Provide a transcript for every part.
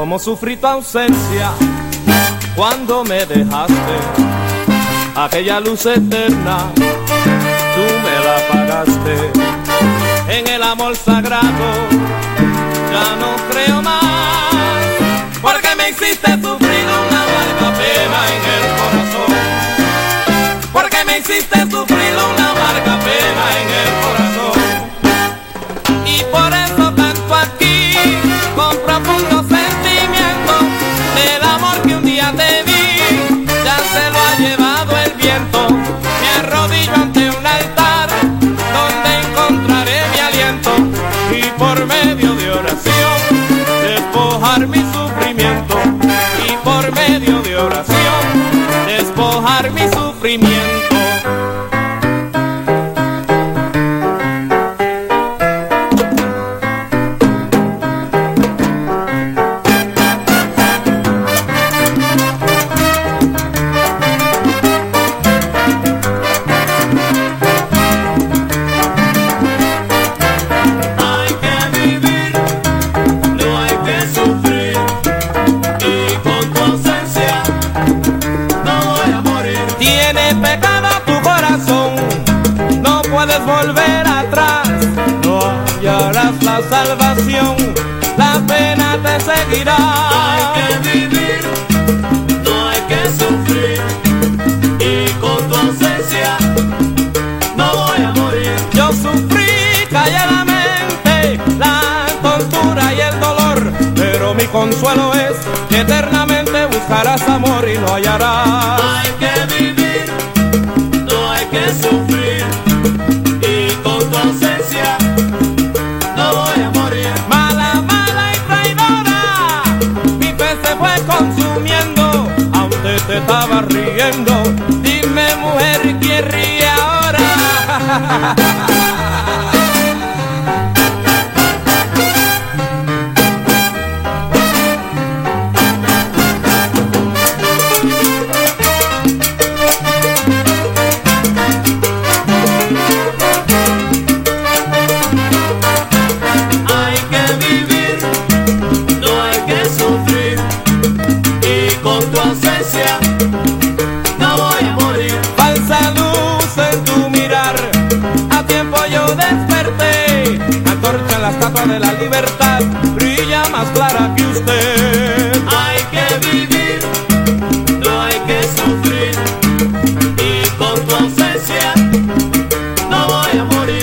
Cómo sufrí tu ausencia cuando me dejaste, aquella luz eterna tú me la apagaste. En el amor sagrado ya no creo más, porque me hiciste sufrir una amarga pena en el corazón, porque me hiciste sufrir una amarga pena en el corazón. Y por eso canto aquí con profundo sentimiento del amor que un día te di, ya se lo ha llevado el viento. Me arrodillo ante un altar donde encontraré mi aliento, y por medio de oración despojar mi sufrimiento, y por medio de oración despojar mi sufrimiento. Volver atrás, no hallarás la salvación, la pena te seguirá. No hay que vivir, no hay que sufrir, y con tu ausencia no voy a morir. Yo sufrí calladamente la tortura y el dolor, pero mi consuelo es que eternamente buscarás amor y lo hallarás. No hay que vivir, no hay que sufrir, no voy a morir. Mala, mala y traidora, mi fe se fue consumiendo, aunque te estaba riendo. Dime, mujer, ¿quién ríe ahora? No voy a morir. Falsa luz en tu mirar, a tiempo yo desperté. Antorcha en la estatua de la libertad, brilla más clara que usted. Hay que vivir, no hay que sufrir, y con tu ausencia no voy a morir.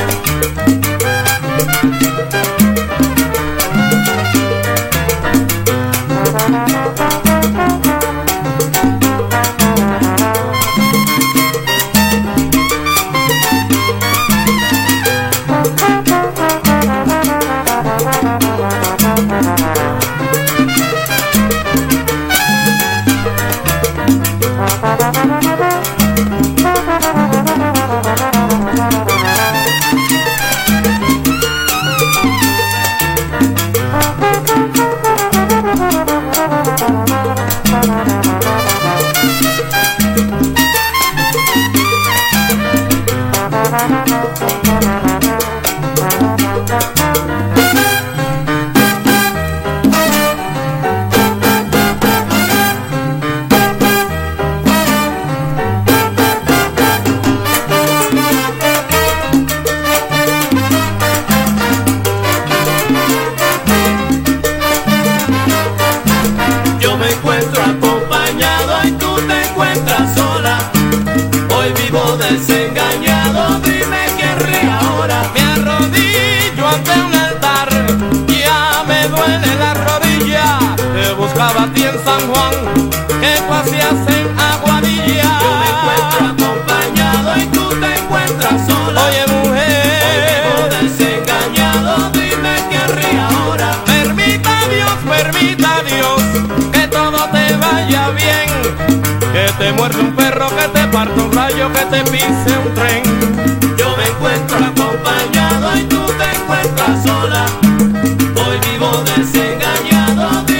Yo me encuentro acompañado y tú te encuentras sola. Hoy vivo desengañado, dime quién ríe ahora. Me arrodillo ante un altar, ya me duele la rodilla. Te buscaba a ti en San Juan, que tú hacías en Aguadilla. Yo me encuentro acompañado y tú te encuentras sola. Oye, mujer, hoy vivo desengañado, dime quién ríe ahora. permita Dios que todo te vaya bien, que te muerde un perro, que te parta un rayo, que te pise un tren. Yo me encuentro acompañado y tú te encuentras sola. Hoy vivo desengañado.